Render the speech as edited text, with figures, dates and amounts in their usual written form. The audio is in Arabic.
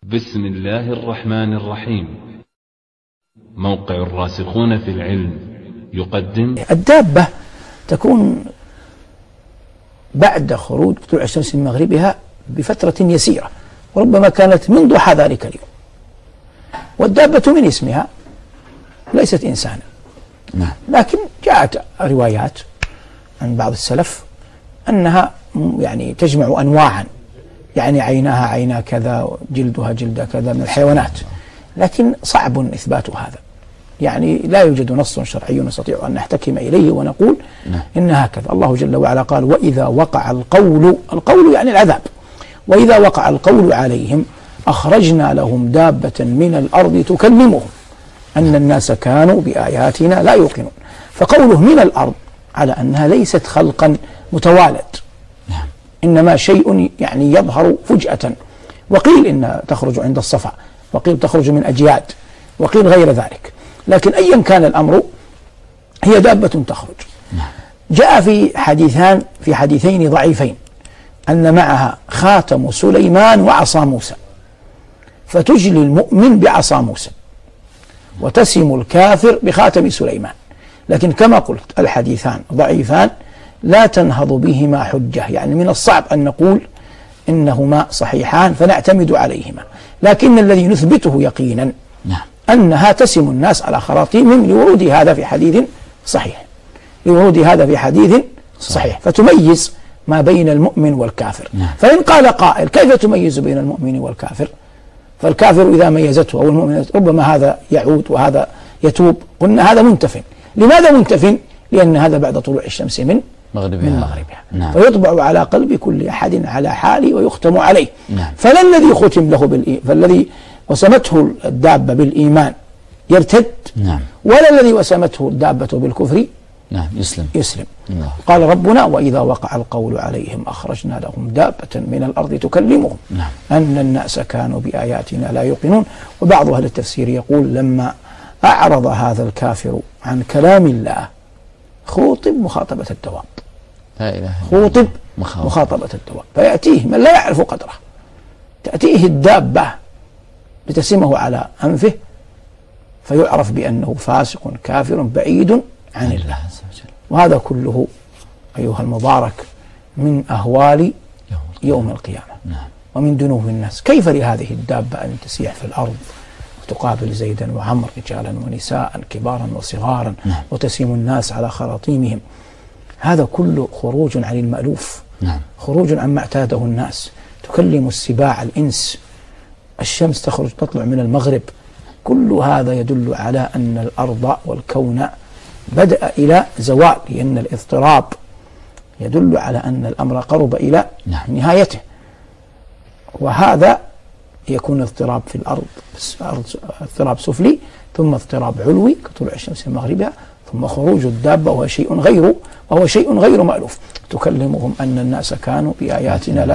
بسم الله الرحمن الرحيم. موقع الراسخون في العلم يقدم. الدابة تكون بعد خروج طلوع الشمس من مغربها بفترة يسيرة، وربما كانت من ضحى ذلك اليوم. والدابة من اسمها ليست إنسانا، لكن جاءت روايات عن بعض السلف أنها يعني تجمع أنواعا، يعني عيناها عينا كذا، جلدها جلد كذا من الحيوانات، لكن صعب إثبات هذا. يعني لا يوجد نص شرعي نستطيع أن نحتكم إليه ونقول إن هكذا. الله جل وعلا قال: وإذا وقع القول يعني العذاب، وإذا وقع القول عليهم أخرجنا لهم دابة من الأرض تكلمهم أن الناس كانوا بآياتنا لا يوقنون. فقوله من الأرض على أنها ليست خلقا متوالد، إنما شيء يعني يظهر فجأة. وقيل إن تخرج عند الصفا، وقيل تخرج من أجياد، وقيل غير ذلك، لكن أيا كان الأمر هي دابة تخرج. جاء في حديثين ضعيفين أن معها خاتم سليمان وعصا موسى، فتجلي المؤمن بعصا موسى وتسم الكافر بخاتم سليمان. لكن كما قلت الحديثان ضعيفان لا تنهض بهما حجة، يعني من الصعب أن نقول إنهما صحيحان فنعتمد عليهما، لكن الذي نثبته يقينا أنها تسم الناس على خراطيمهم لورود هذا في حديث صحيح، فتميز ما بين المؤمن والكافر. فإن قال قائل: كيف تميز بين المؤمن والكافر؟ فالكافر إذا ميزته أو المؤمن ربما هذا يعود وهذا يتوب. قلنا هذا منتف. لماذا منتف؟ لأن هذا بعد طلوع الشمس من مغربها. فيطبع على قلب كل أحد على حاله ويختم عليه. فلا الذي ختم له فالذي وسمته الدابة بالإيمان يرتد، ولا الذي وسمته الدابة بالكفر يسلم. قال ربنا: وإذا وقع القول عليهم أخرجنا لهم دابة من الأرض تكلمهم أن الناس كانوا بآياتنا لا يوقنون. وبعض أهل التفسير يقول: لما أعرض هذا الكافر عن كلام الله خوطب مخاطبة الدواب، مخاطبة الدواب، فيأتيه من لا يعرف قدره، تأتيه الدابة لتسمه على أنفه فيعرف بأنه فاسق كافر بعيد عن الله. وهذا كله أيها المبارك من أهوال يوم القيامة ومن دنو الناس. كيف لهذه الدابة أن تسيح في الأرض وتقابل زيدا وعمر، رجالا ونساء، كبارا وصغارا، وتسم الناس على خراطيمهم؟ هذا كله خروج عن المألوف، خروج عما اعتاده الناس. تكلم السباع، الإنس، الشمس تطلع من المغرب. كل هذا يدل على أن الأرض والكون بدأ إلى زوال، لأن الاضطراب يدل على أن الأمر قرب إلى نهايته. وهذا يكون اضطراب في الأرض، اضطراب سفلي، ثم اضطراب علوي كطلوع الشمس من مغربها، ثم خروج الدابة وهو شيء غير مألوف. تكلمهم أن الناس كانوا بآياتنا لا